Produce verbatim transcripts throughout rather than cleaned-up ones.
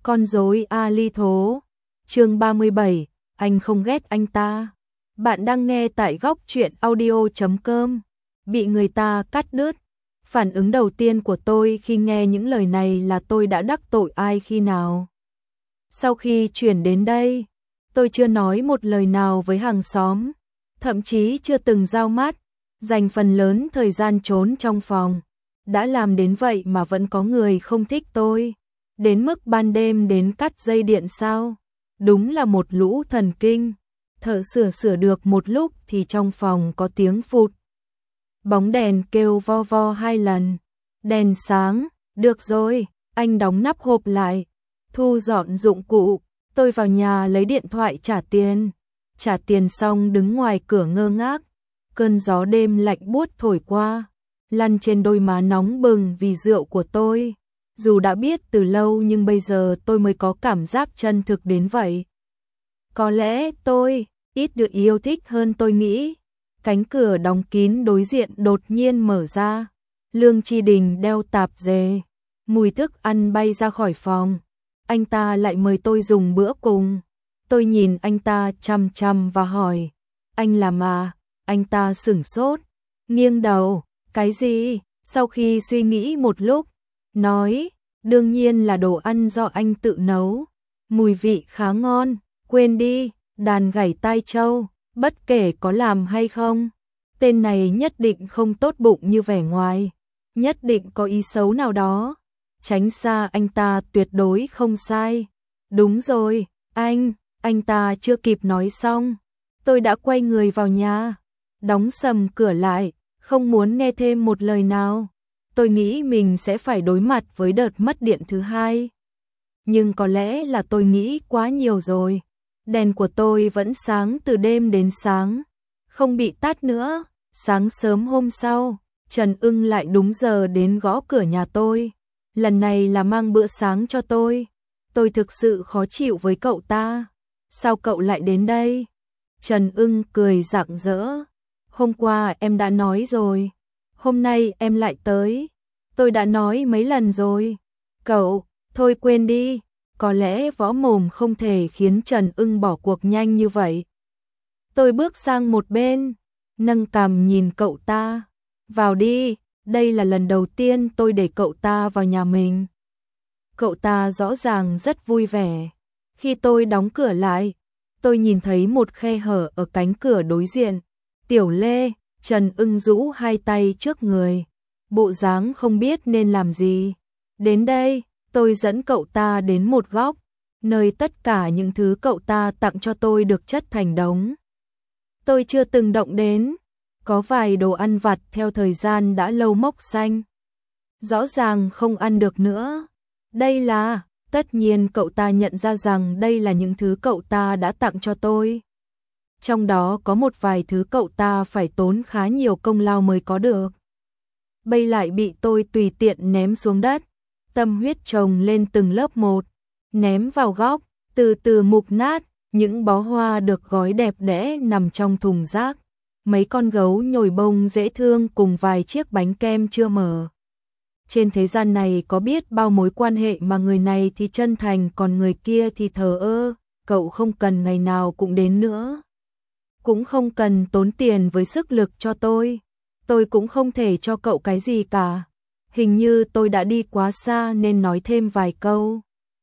Con rối Ali Thố. Chương ba mươi bảy, anh không ghét anh ta. Bạn đang nghe tại góc truyện audio chấm com. Bị người ta cắt đứt. Phản ứng đầu tiên của tôi khi nghe những lời này là tôi đã đắc tội ai khi nào. Sau khi chuyển đến đây, tôi chưa nói một lời nào với hàng xóm, thậm chí chưa từng giao mắt, dành phần lớn thời gian trốn trong phòng. Đã làm đến vậy mà vẫn có người không thích tôi, đến mức ban đêm đến cắt dây điện sao? Đúng là một lũ thần kinh. Thợ sửa sửa được một lúc thì trong phòng có tiếng phụt. Bóng đèn kêu vo vo hai lần. Đèn sáng, được rồi, anh đóng nắp hộp lại, thu dọn dụng cụ. Tôi vào nhà lấy điện thoại trả tiền. Trả tiền xong đứng ngoài cửa ngơ ngác. Cơn gió đêm lạnh buốt thổi qua, lăn trên đôi má nóng bừng vì rượu của tôi. Dù đã biết từ lâu nhưng bây giờ tôi mới có cảm giác chân thực đến vậy. Có lẽ tôi ít được yêu thích hơn tôi nghĩ. Cánh cửa đóng kín đối diện đột nhiên mở ra. Lương Chi Đình đeo tạp dề, mùi thức ăn bay ra khỏi phòng. Anh ta lại mời tôi dùng bữa cùng. Tôi nhìn anh ta chằm chằm và hỏi, anh làm à? Anh ta sửng sốt, nghiêng đầu, cái gì? Sau khi suy nghĩ một lúc, nói, đương nhiên là đồ ăn do anh tự nấu. Mùi vị khá ngon, quên đi, đàn gảy tai trâu, bất kể có làm hay không. Tên này nhất định không tốt bụng như vẻ ngoài, nhất định có ý xấu nào đó. Tránh xa anh ta tuyệt đối không sai. Đúng rồi, anh, anh ta chưa kịp nói xong. Tôi đã quay người vào nhà, đóng sầm cửa lại, không muốn nghe thêm một lời nào. Tôi nghĩ mình sẽ phải đối mặt với đợt mất điện thứ hai. Nhưng có lẽ là tôi nghĩ quá nhiều rồi. Đèn của tôi vẫn sáng từ đêm đến sáng, không bị tắt nữa. Sáng sớm hôm sau, Trần Ưng lại đúng giờ đến gõ cửa nhà tôi. Lần này là mang bữa sáng cho tôi. Tôi thực sự khó chịu với cậu ta. Sao cậu lại đến đây? Trần Ưng cười rạng rỡ. Hôm qua em đã nói rồi. Hôm nay em lại tới. Tôi đã nói mấy lần rồi. Cậu, thôi quên đi. Có lẽ võ mồm không thể khiến Trần Ưng bỏ cuộc nhanh như vậy. Tôi bước sang một bên, nâng cằm nhìn cậu ta. Vào đi, đây là lần đầu tiên tôi để cậu ta vào nhà mình. Cậu ta rõ ràng rất vui vẻ. Khi tôi đóng cửa lại, tôi nhìn thấy một khe hở ở cánh cửa đối diện. Tiểu Lê, Trần Ưng rũ hai tay trước người, bộ dáng không biết nên làm gì. Đến đây, tôi dẫn cậu ta đến một góc, nơi tất cả những thứ cậu ta tặng cho tôi được chất thành đống. Tôi chưa từng động đến, có vài đồ ăn vặt theo thời gian đã lâu mốc xanh. Rõ ràng không ăn được nữa. Đây là, tất nhiên cậu ta nhận ra rằng đây là những thứ cậu ta đã tặng cho tôi. Trong đó có một vài thứ cậu ta phải tốn khá nhiều công lao mới có được. Bây lại bị tôi tùy tiện ném xuống đất. Tâm huyết chồng lên từng lớp một, ném vào góc, từ từ mục nát. Những bó hoa được gói đẹp đẽ nằm trong thùng rác. Mấy con gấu nhồi bông dễ thương cùng vài chiếc bánh kem chưa mở. Trên thế gian này có biết bao mối quan hệ mà người này thì chân thành còn người kia thì thờ ơ. Cậu không cần ngày nào cũng đến nữa. Cũng không cần tốn tiền với sức lực cho tôi. Tôi cũng không thể cho cậu cái gì cả. Hình như tôi đã đi quá xa nên nói thêm vài câu.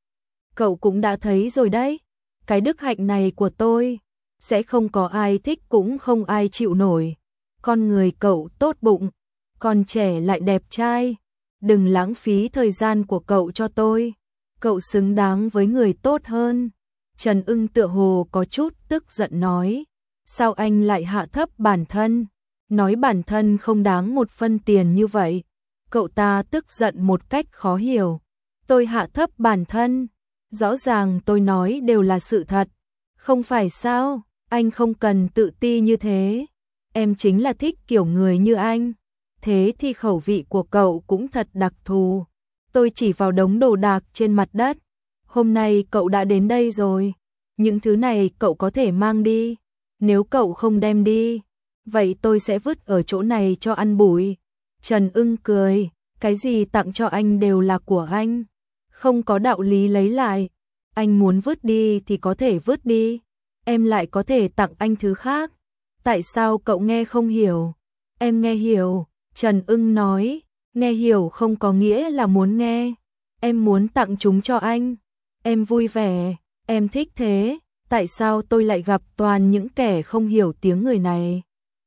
Cậu cũng đã thấy rồi đấy. Cái đức hạnh này của tôi sẽ không có ai thích cũng không ai chịu nổi. Con người cậu tốt bụng, còn trẻ lại đẹp trai. Đừng lãng phí thời gian của cậu cho tôi. Cậu xứng đáng với người tốt hơn. Trần Ưng tựa hồ có chút tức giận nói. Sao anh lại hạ thấp bản thân? Nói bản thân không đáng một phân tiền như vậy. Cậu ta tức giận một cách khó hiểu. Tôi hạ thấp bản thân. Rõ ràng tôi nói đều là sự thật. Không phải sao? Anh không cần tự ti như thế. Em chính là thích kiểu người như anh. Thế thì khẩu vị của cậu cũng thật đặc thù. Tôi chỉ vào đống đồ đạc trên mặt đất. Hôm nay cậu đã đến đây rồi. Những thứ này cậu có thể mang đi. Nếu cậu không đem đi, vậy tôi sẽ vứt ở chỗ này cho ăn bụi. Trần Ưng cười. Cái gì tặng cho anh đều là của anh. không có đạo lý lấy lại. Anh muốn vứt đi thì có thể vứt đi, em lại có thể tặng anh thứ khác. Tại sao cậu nghe không hiểu? Em nghe hiểu, Trần Ưng nói, nghe hiểu không có nghĩa là muốn nghe. Em muốn tặng chúng cho anh. Em vui vẻ, em thích thế. Tại sao tôi lại gặp toàn những kẻ không hiểu tiếng người này?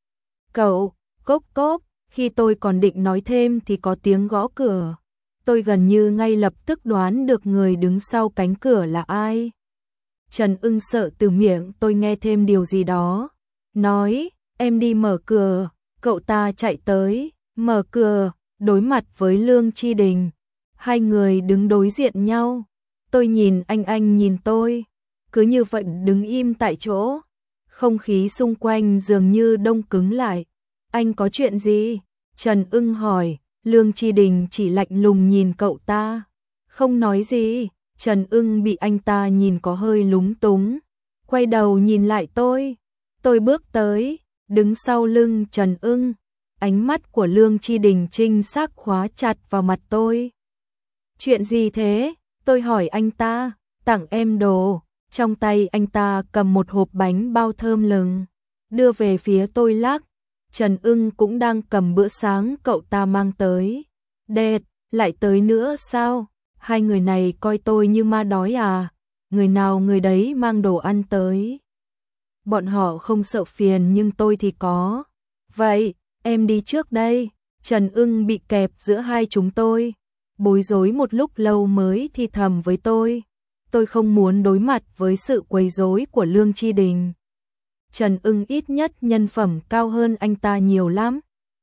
Cậu, cốp cốp, khi tôi còn định nói thêm thì có tiếng gõ cửa. Tôi gần như ngay lập tức đoán được người đứng sau cánh cửa là ai. Trần Ưng sợ từ miệng tôi nghe thêm điều gì đó. Nói, em đi mở cửa. Cậu ta chạy tới, mở cửa, đối mặt với Lương Chi Đình. Hai người đứng đối diện nhau. Tôi nhìn anh, anh nhìn tôi. Cứ như vậy đứng im tại chỗ. Không khí xung quanh dường như đông cứng lại. Anh có chuyện gì? Trần Ưng hỏi. Lương Chi Đình chỉ lạnh lùng nhìn cậu ta. Không nói gì. Trần Ưng bị anh ta nhìn có hơi lúng túng. Quay đầu nhìn lại tôi. Tôi bước tới, đứng sau lưng Trần Ưng. Ánh mắt của Lương Chi Đình chính xác khóa chặt vào mặt tôi. Chuyện gì thế? Tôi hỏi anh ta. Tặng em đồ. Trong tay anh ta cầm một hộp bánh bao thơm lừng, đưa về phía tôi lắc. Trần Ưng cũng đang cầm bữa sáng cậu ta mang tới. Đệt, lại tới nữa sao? Hai người này coi tôi như ma đói à? Người nào người đấy mang đồ ăn tới. Bọn họ không sợ phiền nhưng tôi thì có. Vậy, em đi trước đây. Trần Ưng bị kẹp giữa hai chúng tôi. Bối rối một lúc lâu mới thì thầm với tôi. Tôi không muốn đối mặt với sự quấy rối của Lương Chi Đình. Trần Ưng ít nhất nhân phẩm cao hơn anh ta nhiều lắm.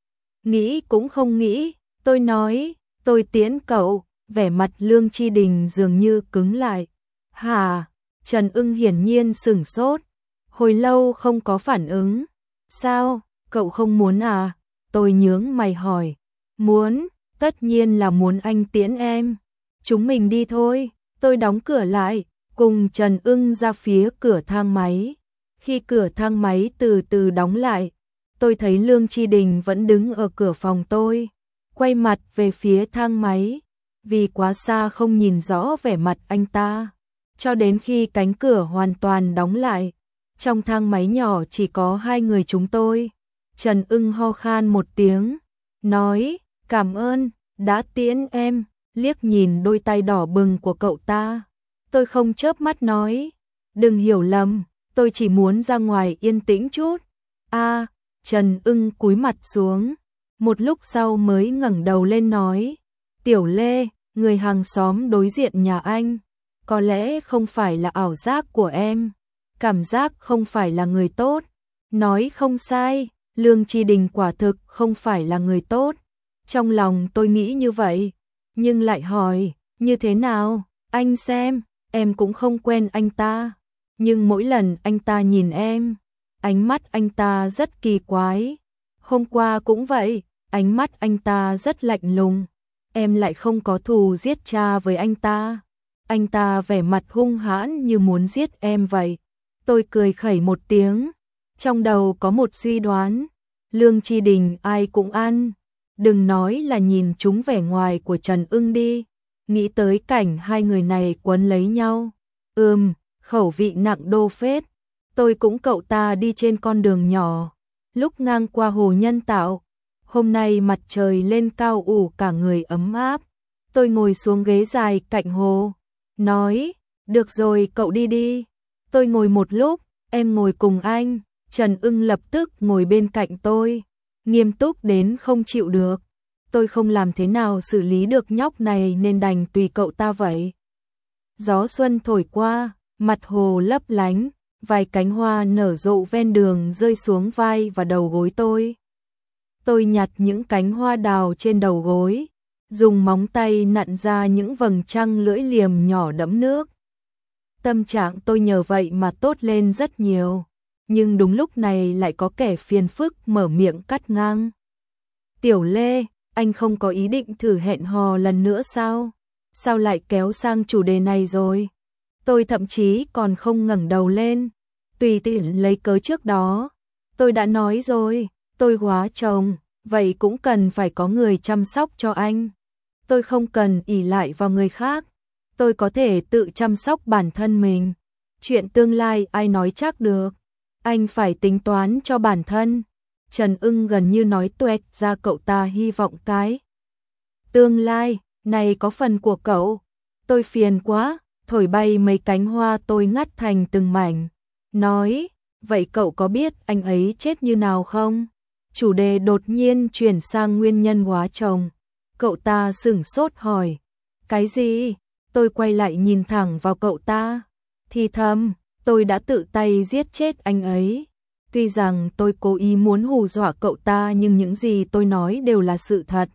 Nghĩ cũng không nghĩ, tôi nói, tôi tiễn cậu. Vẻ mặt Lương Chi Đình dường như cứng lại. Hả? Trần Ưng hiển nhiên sửng sốt. Hồi lâu không có phản ứng. Sao? Cậu không muốn à? Tôi nhướng mày hỏi. Muốn, tất nhiên là muốn anh tiễn em. Chúng mình đi thôi. Tôi đóng cửa lại, cùng Trần Ưng ra phía cửa thang máy. Khi cửa thang máy từ từ đóng lại, tôi thấy Lương Chi Đình vẫn đứng ở cửa phòng tôi. Quay mặt về phía thang máy, vì quá xa không nhìn rõ vẻ mặt anh ta. Cho đến khi cánh cửa hoàn toàn đóng lại, trong thang máy nhỏ chỉ có hai người chúng tôi. Trần Ưng ho khan một tiếng, nói, cảm ơn, đã tiễn em. Liếc nhìn đôi tay đỏ bừng của cậu ta. Tôi không chớp mắt nói, đừng hiểu lầm, tôi chỉ muốn ra ngoài yên tĩnh chút. A, Trần Ưng cúi mặt xuống, một lúc sau mới ngẩng đầu lên nói, Tiểu Lê, người hàng xóm đối diện nhà anh, có lẽ không phải là ảo giác của em, cảm giác không phải là người tốt. Nói không sai, Lương Chi Đình quả thực không phải là người tốt. Trong lòng tôi nghĩ như vậy. Nhưng lại hỏi, như thế nào? Anh xem, em cũng không quen anh ta. Nhưng mỗi lần anh ta nhìn em, ánh mắt anh ta rất kỳ quái. Hôm qua cũng vậy, ánh mắt anh ta rất lạnh lùng. Em lại không có thù giết cha với anh ta. Anh ta vẻ mặt hung hãn như muốn giết em vậy. Tôi cười khẩy một tiếng. Trong đầu có một suy đoán. Lương Chi Đình ai cũng ăn. Đừng nói là nhìn chúng vẻ ngoài của Trần Ưng đi. Nghĩ tới cảnh hai người này quấn lấy nhau. Ừm, khẩu vị nặng đô phết. Tôi cũng cậu ta đi trên con đường nhỏ. Lúc ngang qua hồ nhân tạo. Hôm nay mặt trời lên cao ủ cả người ấm áp. Tôi ngồi xuống ghế dài cạnh hồ. Nói, được rồi cậu đi đi. Tôi ngồi một lúc, em ngồi cùng anh. Trần Ưng lập tức ngồi bên cạnh tôi. Nghiêm túc đến không chịu được. Tôi không làm thế nào xử lý được nhóc này nên đành tùy cậu ta vậy. Gió xuân thổi qua, mặt hồ lấp lánh, vài cánh hoa nở rộ ven đường rơi xuống vai và đầu gối tôi. Tôi nhặt những cánh hoa đào trên đầu gối, dùng móng tay nặn ra những vầng trăng lưỡi liềm nhỏ đẫm nước. Tâm trạng tôi nhờ vậy mà tốt lên rất nhiều. Nhưng đúng lúc này lại có kẻ phiền phức mở miệng cắt ngang. Tiểu Lê, anh không có ý định thử hẹn hò lần nữa sao? Sao lại kéo sang chủ đề này rồi? Tôi thậm chí còn không ngẩng đầu lên. Tùy tiện lấy cớ trước đó. Tôi đã nói rồi, tôi góa chồng, vậy cũng cần phải có người chăm sóc cho anh. Tôi không cần ỷ lại vào người khác. tôi có thể tự chăm sóc bản thân mình. Chuyện tương lai ai nói chắc được, anh phải tính toán cho bản thân. Trần Ưng gần như nói tuẹt ra cậu ta hy vọng cái tương lai này có phần của cậu. Tôi phiền quá, thổi bay mấy cánh hoa tôi ngắt thành từng mảnh. Nói, vậy cậu có biết anh ấy chết như nào không? Chủ đề đột nhiên chuyển sang nguyên nhân hóa chồng. Cậu ta sửng sốt hỏi, cái gì? Tôi quay lại nhìn thẳng vào cậu ta, thì thầm, tôi đã tự tay giết chết anh ấy. Tuy rằng tôi cố ý muốn hù dọa cậu ta nhưng những gì tôi nói đều là sự thật.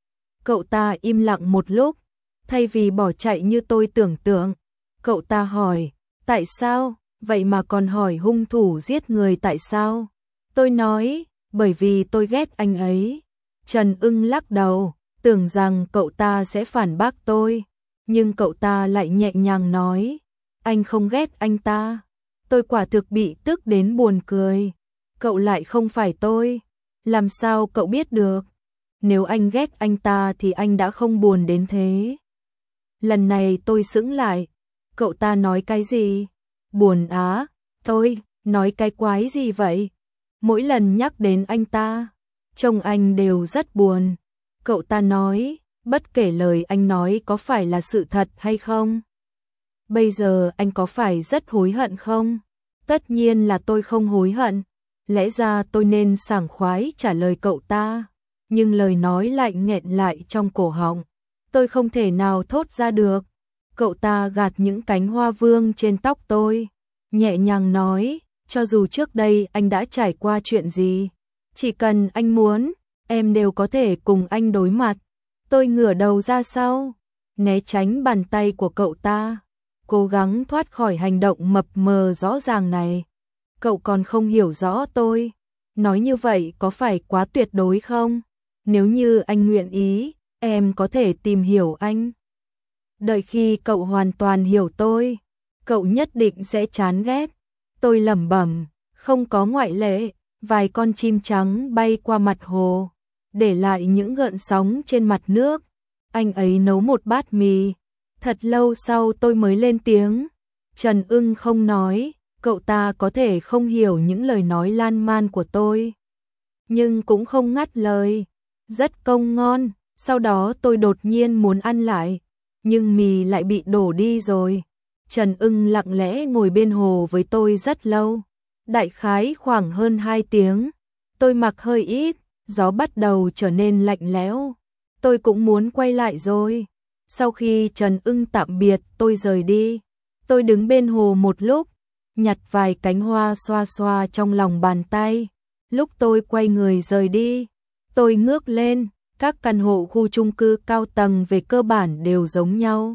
Cậu ta im lặng một lúc, thay vì bỏ chạy như tôi tưởng tượng. Cậu ta hỏi, tại sao? Vậy mà còn hỏi hung thủ giết người tại sao? Tôi nói, bởi vì tôi ghét anh ấy. Trần Ưng lắc đầu, tưởng rằng cậu ta sẽ phản bác tôi. Nhưng cậu ta lại nhẹ nhàng nói, anh không ghét anh ta. Tôi quả thực bị tức đến buồn cười. Cậu lại không phải tôi. Làm sao cậu biết được? Nếu anh ghét anh ta thì anh đã không buồn đến thế. Lần này tôi sững lại. Cậu ta nói cái gì? Buồn á? Tôi nói cái quái gì vậy? Mỗi lần nhắc đến anh ta, trông anh đều rất buồn. Cậu ta nói, bất kể lời anh nói có phải là sự thật hay không. Bây giờ anh có phải rất hối hận không? Tất nhiên là tôi không hối hận. Lẽ ra tôi nên sảng khoái trả lời cậu ta. Nhưng lời nói lại nghẹn lại trong cổ họng. Tôi không thể nào thốt ra được. Cậu ta gạt những cánh hoa vương trên tóc tôi. Nhẹ nhàng nói, cho dù trước đây anh đã trải qua chuyện gì, chỉ cần anh muốn, em đều có thể cùng anh đối mặt. Tôi ngửa đầu ra sau, né tránh bàn tay của cậu ta, cố gắng thoát khỏi hành động mập mờ rõ ràng này. Cậu còn không hiểu rõ tôi. Nói như vậy có phải quá tuyệt đối không? Nếu như anh nguyện ý, em có thể tìm hiểu anh. Đợi khi cậu hoàn toàn hiểu tôi, cậu nhất định sẽ chán ghét. Tôi lẩm bẩm, không có ngoại lệ. Vài con chim trắng bay qua mặt hồ, để lại những gợn sóng trên mặt nước. Anh ấy nấu một bát mì. Thật lâu sau tôi mới lên tiếng. Trần Ưng không nói, cậu ta có thể không hiểu những lời nói lan man của tôi, nhưng cũng không ngắt lời. Rất công ngon. Sau đó tôi đột nhiên muốn ăn lại, nhưng mì lại bị đổ đi rồi. Trần Ưng lặng lẽ ngồi bên hồ với tôi rất lâu, đại khái khoảng hơn hai tiếng. Tôi mặc hơi ít, gió bắt đầu trở nên lạnh lẽo. Tôi cũng muốn quay lại rồi. Sau khi Trần Ưng tạm biệt, tôi rời đi. Tôi đứng bên hồ một lúc, nhặt vài cánh hoa xoa xoa trong lòng bàn tay. Lúc tôi quay người rời đi, tôi ngước lên, các căn hộ khu chung cư cao tầng về cơ bản đều giống nhau,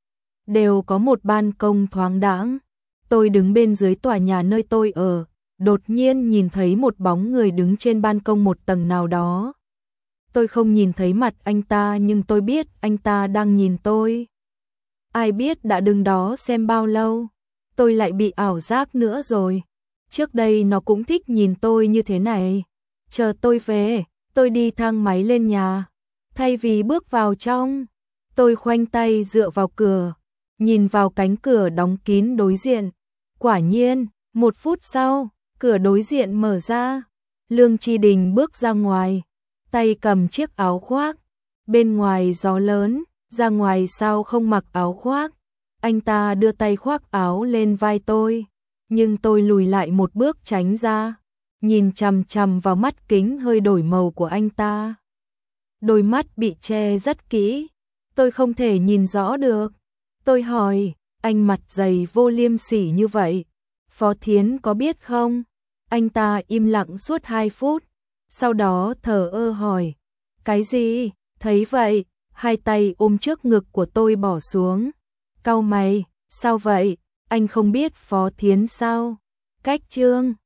đều có một ban công thoáng đãng. Tôi đứng bên dưới tòa nhà nơi tôi ở, đột nhiên nhìn thấy một bóng người đứng trên ban công một tầng nào đó. Tôi không nhìn thấy mặt anh ta nhưng tôi biết anh ta đang nhìn tôi. Ai biết đã đứng đó xem bao lâu, tôi lại bị ảo giác nữa rồi. Trước đây nó cũng thích nhìn tôi như thế này. Chờ tôi về, tôi đi thang máy lên nhà. Thay vì bước vào trong, tôi khoanh tay dựa vào cửa, nhìn vào cánh cửa đóng kín đối diện. Quả nhiên, một phút sau, cửa đối diện mở ra. Lương Chi Đình bước ra ngoài, tay cầm chiếc áo khoác. Bên ngoài gió lớn, ra ngoài sao không mặc áo khoác. Anh ta đưa tay khoác áo lên vai tôi, nhưng tôi lùi lại một bước tránh ra, nhìn chằm chằm vào mắt kính hơi đổi màu của anh ta. Đôi mắt bị che rất kỹ, tôi không thể nhìn rõ được. Tôi hỏi, anh mặt dày vô liêm sỉ như vậy, Phó Thiến có biết không? Anh ta im lặng suốt hai phút, sau đó thở ơ hỏi, cái gì? Thấy vậy, hai tay ôm trước ngực của tôi bỏ xuống. Cau mày, sao vậy? Anh không biết Phó Thiến sao? Cách Trương